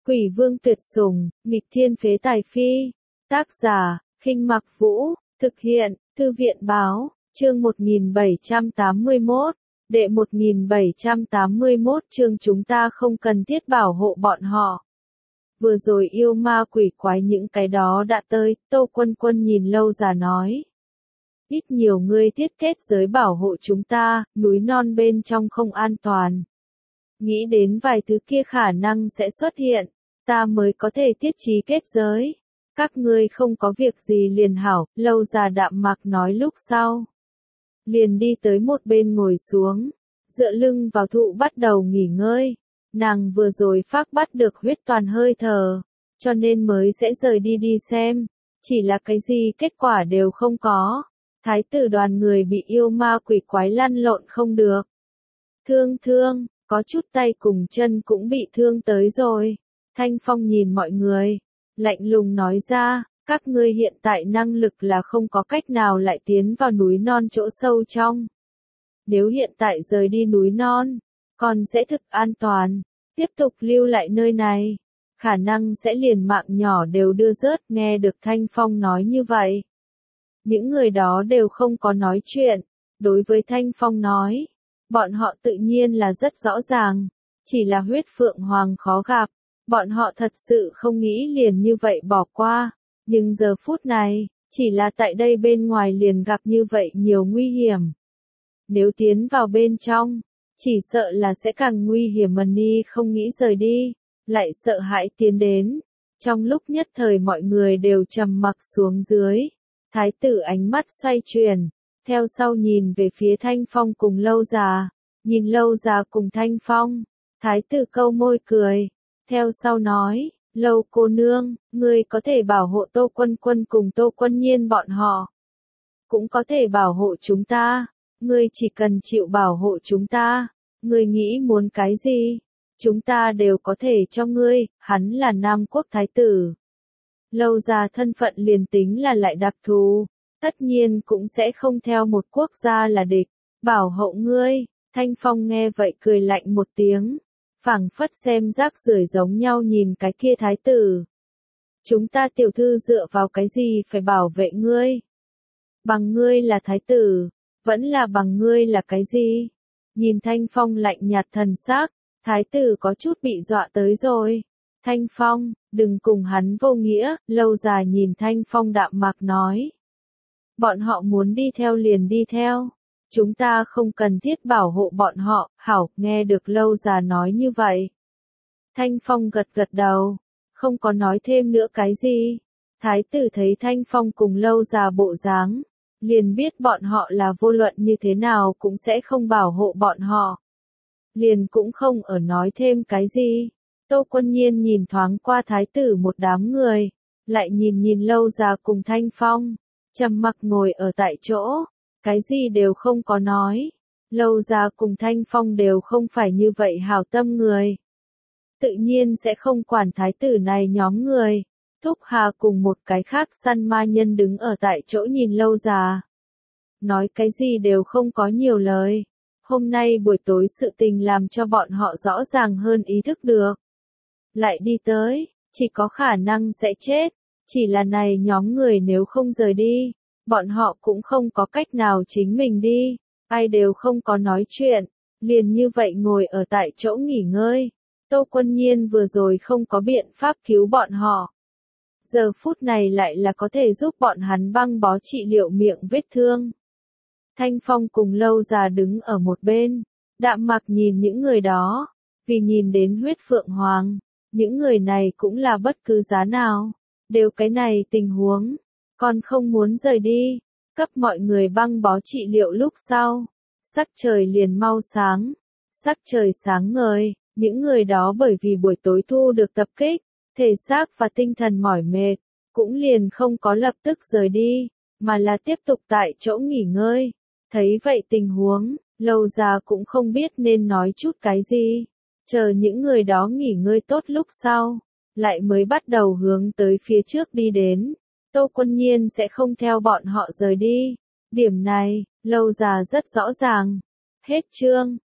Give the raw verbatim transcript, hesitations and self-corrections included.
Quỷ vương tuyệt sủng, nghịch thiên phế tài phi. Tác giả, Khinh Mặc Vũ, thực hiện, Thư viện báo, chương một nghìn bảy trăm tám mươi mốt, đệ một nghìn bảy trăm tám mươi mốt chương chúng ta không cần thiết bảo hộ bọn họ. Vừa rồi yêu ma quỷ quái những cái đó đã tới, Tô Quân Quân nhìn Lâu Già nói. Ít nhiều ngươi thiết kết giới bảo hộ chúng ta, núi non bên trong không an toàn. Nghĩ đến vài thứ kia khả năng sẽ xuất hiện, ta mới có thể thiết trí kết giới. Các ngươi không có việc gì liền hảo, Lâu Già đạm mạc nói lúc sau. Liền đi tới một bên ngồi xuống, dựa lưng vào thụ bắt đầu nghỉ ngơi. Nàng vừa rồi phác bắt được huyết toàn hơi thở, cho nên mới sẽ rời đi đi xem. Chỉ là cái gì kết quả đều không có. Thái tử đoàn người bị yêu ma quỷ quái lăn lộn không được. Thương thương, có chút tay cùng chân cũng bị thương tới rồi. Thanh Phong nhìn mọi người, lạnh lùng nói ra, các ngươi hiện tại năng lực là không có cách nào lại tiến vào núi non chỗ sâu trong. Nếu hiện tại rời đi núi non, còn sẽ thực an toàn, tiếp tục lưu lại nơi này, khả năng sẽ liền mạng nhỏ đều đưa rớt. Nghe được Thanh Phong nói như vậy, những người đó đều không có nói chuyện. Đối với Thanh Phong nói, bọn họ tự nhiên là rất rõ ràng, chỉ là huyết phượng hoàng khó gặp, bọn họ thật sự không nghĩ liền như vậy bỏ qua, nhưng giờ phút này, chỉ là tại đây bên ngoài liền gặp như vậy nhiều nguy hiểm. Nếu tiến vào bên trong, chỉ sợ là sẽ càng nguy hiểm. Mani không nghĩ rời đi, lại sợ hãi tiến đến. Trong lúc nhất thời mọi người đều trầm mặc xuống dưới. Thái tử ánh mắt xoay chuyển, theo sau nhìn về phía Thanh Phong cùng Lâu Già, nhìn Lâu Già cùng Thanh Phong, thái tử câu môi cười, theo sau nói, Lâu cô nương, ngươi có thể bảo hộ Tô Quân Quân cùng Tô Quân Nhiên bọn họ, cũng có thể bảo hộ chúng ta, ngươi chỉ cần chịu bảo hộ chúng ta, ngươi nghĩ muốn cái gì, chúng ta đều có thể cho ngươi. Hắn là Nam Quốc thái tử. Lâu Già thân phận liền tính là lại đặc thù, tất nhiên cũng sẽ không theo một quốc gia là địch, bảo hộ ngươi. Thanh Phong nghe vậy cười lạnh một tiếng, phảng phất xem rác rưởi giống nhau nhìn cái kia thái tử. Chúng ta tiểu thư dựa vào cái gì phải bảo vệ ngươi? Bằng ngươi là thái tử, vẫn là bằng ngươi là cái gì? Nhìn Thanh Phong lạnh nhạt thần sắc, thái tử có chút bị dọa tới rồi. Thanh Phong, đừng cùng hắn vô nghĩa. Lâu Già nhìn Thanh Phong đạm mạc nói. Bọn họ muốn đi theo liền đi theo. Chúng ta không cần thiết bảo hộ bọn họ. Hảo, nghe được Lâu Già nói như vậy. Thanh Phong gật gật đầu, không có nói thêm nữa cái gì. Thái tử thấy Thanh Phong cùng Lâu Già bộ dáng, liền biết bọn họ là vô luận như thế nào cũng sẽ không bảo hộ bọn họ. Liền cũng không ở nói thêm cái gì. Tô Quân Nhiên nhìn thoáng qua thái tử một đám người, lại nhìn nhìn Lâu Già cùng Thanh Phong, trầm mặc ngồi ở tại chỗ, cái gì đều không có nói. Lâu Già cùng Thanh Phong đều không phải như vậy hảo tâm người, tự nhiên sẽ không quản thái tử này nhóm người. Thúc Hà cùng một cái khác săn ma nhân đứng ở tại chỗ nhìn Lâu Già, nói cái gì đều không có nhiều lời. Hôm nay buổi tối sự tình làm cho bọn họ rõ ràng hơn ý thức được. Lại đi tới, chỉ có khả năng sẽ chết. Chỉ là này nhóm người nếu không rời đi, bọn họ cũng không có cách nào chính mình đi. Ai đều không có nói chuyện, liền như vậy ngồi ở tại chỗ nghỉ ngơi. Tô Quân Nhiên vừa rồi không có biện pháp cứu bọn họ, giờ phút này lại là có thể giúp bọn hắn băng bó trị liệu miệng vết thương. Thanh Phong cùng Lâu Già đứng ở một bên, đạm mặc nhìn những người đó, vì nhìn đến huyết phượng hoàng, những người này cũng là bất cứ giá nào, đều cái này tình huống, còn không muốn rời đi, cấp mọi người băng bó trị liệu lúc sau, sắc trời liền mau sáng, sắc trời sáng ngời, những người đó bởi vì buổi tối thu được tập kích, thể xác và tinh thần mỏi mệt, cũng liền không có lập tức rời đi, mà là tiếp tục tại chỗ nghỉ ngơi. Thấy vậy tình huống, Lâu Già cũng không biết nên nói chút cái gì, chờ những người đó nghỉ ngơi tốt lúc sau, lại mới bắt đầu hướng tới phía trước đi đến. Tô Quân Nhiên sẽ không theo bọn họ rời đi, điểm này, Lâu Già rất rõ ràng. Hết chương.